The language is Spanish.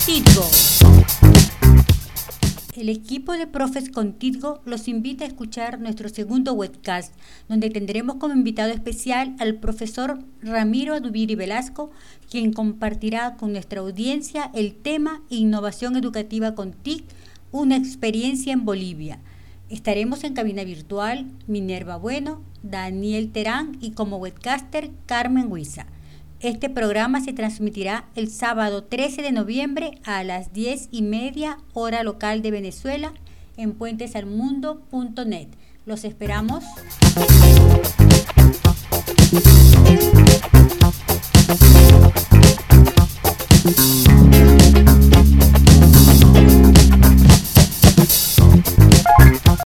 Contigo. El equipo de Profes Contigo los invita a escuchar nuestro segundo webcast, donde tendremos como invitado especial al profesor Ramiro Adubiri Velasco, quien compartirá con nuestra audiencia el tema Innovación Educativa con TIC, una experiencia en Bolivia. Estaremos en cabina virtual Minerva Bueno, Daniel Terán y como webcaster Carmen Huiza. Este programa se transmitirá el sábado 13 de noviembre a las 10:30 hora local de Venezuela en puentesalmundo.net. Los esperamos.